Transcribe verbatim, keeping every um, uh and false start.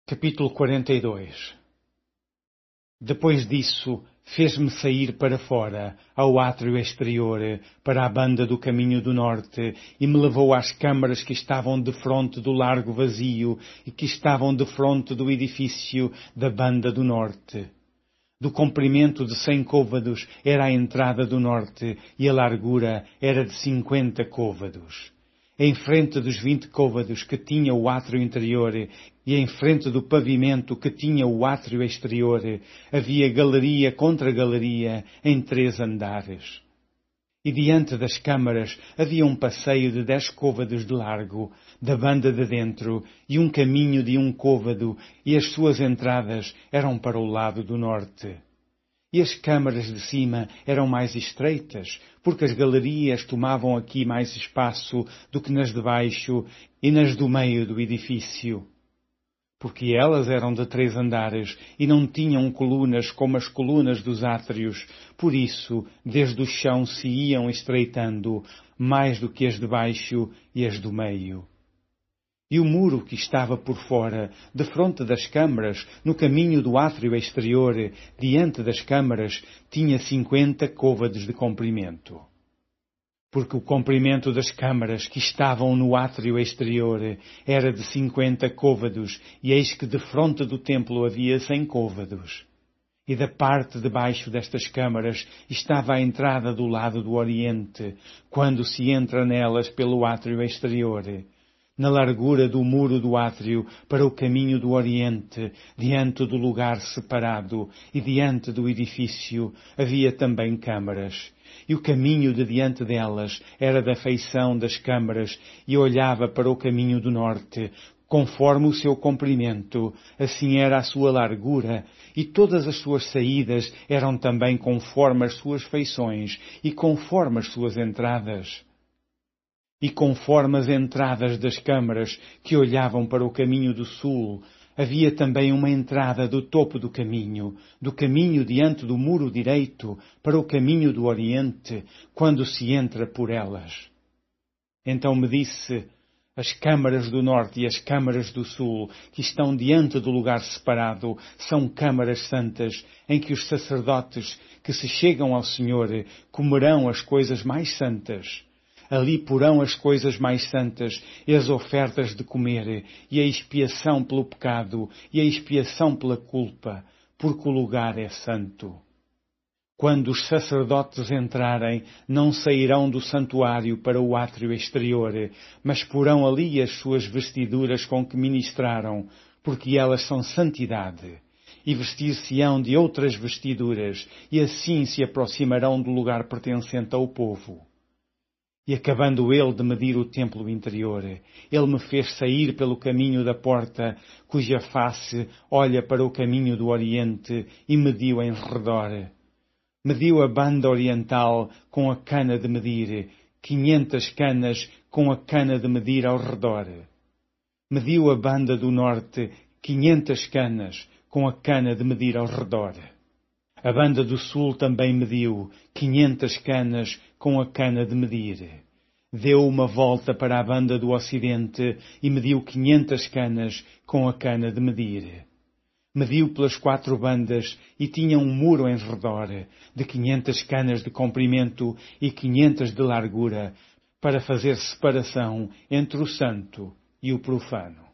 Capítulo quarenta e dois. Depois disso, fez-me sair para fora, ao átrio exterior, para a banda do caminho do norte, e me levou às câmaras que estavam defronte do largo vazio e que estavam defronte do edifício da banda do norte. Do comprimento de cem côvados era a entrada do norte, e a largura era de cinquenta côvados. Em frente dos vinte côvados que tinha o átrio interior e em frente do pavimento que tinha o átrio exterior, havia galeria contra galeria em três andares. E diante das câmaras havia um passeio de dez côvados de largo, da banda de dentro, e um caminho de um côvado, e as suas entradas eram para o lado do norte. E as câmaras de cima eram mais estreitas, porque as galerias tomavam aqui mais espaço do que nas de baixo e nas do meio do edifício. Porque elas eram de três andares e não tinham colunas como as colunas dos átrios, por isso, desde o chão se iam estreitando, mais do que as de baixo e as do meio. E o muro que estava por fora, defronte das câmaras, no caminho do átrio exterior, diante das câmaras, tinha cinquenta côvados de comprimento. Porque o comprimento das câmaras que estavam no átrio exterior era de cinquenta côvados, e eis que defronte do templo havia cem côvados. E da parte de baixo destas câmaras estava a entrada do lado do oriente, quando se entra nelas pelo átrio exterior. Na largura do muro do átrio para o caminho do oriente, diante do lugar separado e diante do edifício, havia também câmaras. E o caminho de diante delas era da feição das câmaras e olhava para o caminho do norte, conforme o seu comprimento, assim era a sua largura, e todas as suas saídas eram também conforme as suas feições e conforme as suas entradas. E conforme as entradas das câmaras que olhavam para o caminho do sul, havia também uma entrada do topo do caminho, do caminho diante do muro direito, para o caminho do oriente, quando se entra por elas. Então me disse, as câmaras do norte e as câmaras do sul, que estão diante do lugar separado, são câmaras santas, em que os sacerdotes que se chegam ao Senhor comerão as coisas mais santas. Ali porão as coisas mais santas e as ofertas de comer, e a expiação pelo pecado, e a expiação pela culpa, porque o lugar é santo. Quando os sacerdotes entrarem, não sairão do santuário para o átrio exterior, mas porão ali as suas vestiduras com que ministraram, porque elas são santidade. E vestir-se-ão de outras vestiduras, e assim se aproximarão do lugar pertencente ao povo. E acabando ele de medir o templo interior, ele me fez sair pelo caminho da porta, cuja face olha para o caminho do oriente, e mediu em redor. Mediu a banda oriental com a cana de medir, quinhentas canas com a cana de medir ao redor. Mediu a banda do norte, quinhentas canas com a cana de medir ao redor. A banda do sul também mediu quinhentas canas com a cana de medir. Deu uma volta para a banda do ocidente e mediu quinhentas canas com a cana de medir. Mediu pelas quatro bandas e tinha um muro em redor, de quinhentas canas de comprimento e quinhentas de largura, para fazer separação entre o santo e o profano.